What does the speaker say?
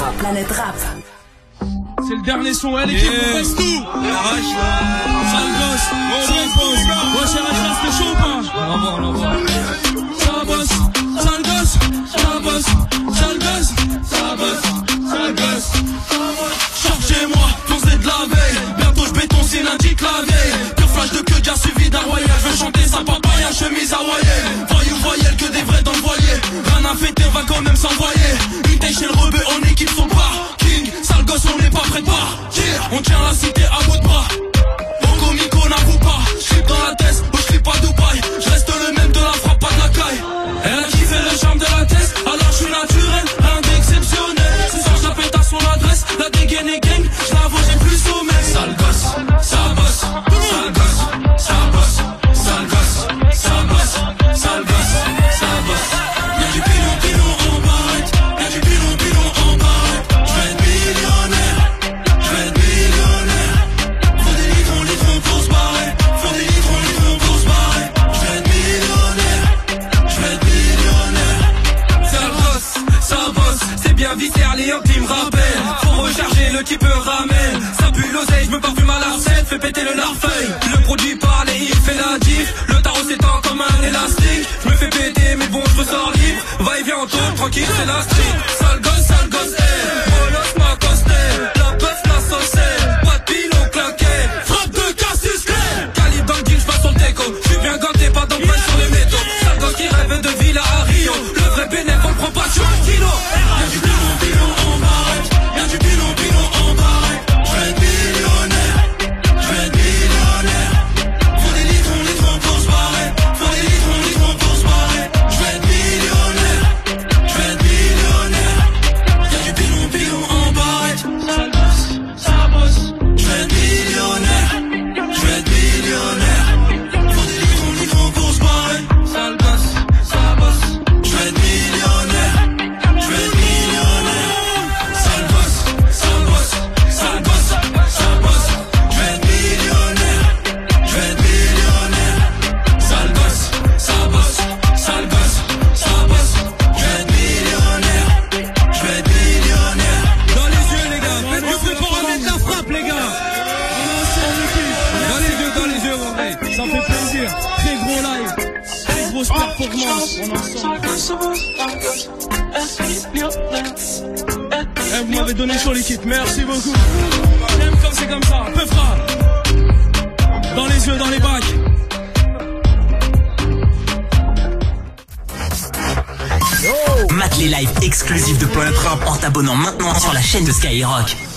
Rap. Planète Rap. C'est le dernier son, ouais, l'équipe, on passe tout. Sale gosse, ouais, chez Rachel, c'était chaud ou pas? On envoie. Ça bosse, sale gosse, ça bosse, sale gosse, ça bosse, sale gosse. Chargez-moi, foncez de la veille. Bientôt je béton si lundi que la veille. Pure flash de queue, déjà suivi d'un royal. Je veux chanter sa papaya, chemise hawaïenne. Voyou, voyelle, que des vrais dans le voilier. Rien à fêter, on va quand même s'envoyer. Une taille chez le rebeu, en équipe son parking. Sale gosse, on n'est pas prêt de partir. On tient la cité à bout de bras. Mon comico n'avoue pas. J'slip dans la tête, oh j'slip pas Dubaï. J'reste le même de la frappe, pas de la caille. Elle a kiffé le charme de la tête. Alors j'suis naturel, rien d'exceptionnel. Ce soir j'appelle à son adresse. La dégaine est gang, j'l'avoue j'ai plus sommeil. Sale gosse, ça bosse. Sale gosse, ça bosse. Sale gosse, ça bosse. Sale gosse, ça bosse. Y'a du pilon en barrette. Y'a du pilon en barrette. J'vais être millionnaire. Faut des litrons pour se barrer. Faut des litrons pour se barrer. J'vais être millionnaire. Sale gosse, ça bosse. C'est bien viscéral et qui me rappelle. Faut recharger, le type ramène. Ça pue l'oseille, j'me parfume à la recette. Fais péter le larfeuille. Le produit parle et il fait la diff. Le tarot s'étend comme un élastique. J'me fais péter mais bon j'me sors libre. Va et viens en tôle, tranquille c'est la street. Sale gosse, Molos m'a accosté. La bœuf, la saucée. Pas de pilon claqué. Frappe de cassis clair. Calibre dans le deal, j'passe sur le déco. J'suis bien ganté, pas d'empreinte sur les métaux. Sale gosse qui rêve de villa à Rio. Le vrai bénévole prend pas sur un kilo. Y'a du pilon en barrette. Y'a du pilon en barrette. J'vais être millionnaire. Faut des litrons pour se barrer. Faut des litrons pour se barrer. J'vais être millionnaire. Y'a du pilon en barrette. Sale gosse, ça bosse. J'vais être millionnaire. Faut des litrons pour se barrer. Sale gosse, ça bosse. J'vais être millionnaire. Sale gosse, ça bosse. Sale gosse, ça bosse. J'vais être millionnaire. Sale gosse, ça bosse. Sale gosse, ça bosse. J'vais être millionnaire. Dans les yeux les gars, faites du bruit pour remettre la frappe les gars. Dans les yeux, mon mec. Ça fait plaisir. Très gros live. Très grosse performance. On ensemble. Vous m'avez donné chaud l'équipe. Merci beaucoup. J'aime comme c'est comme ça. Peu frappe. Dans les yeux, dans les bacs. Mate les lives exclusifs de Planète Rap en t'abonnant maintenant sur la chaîne de Skyrock.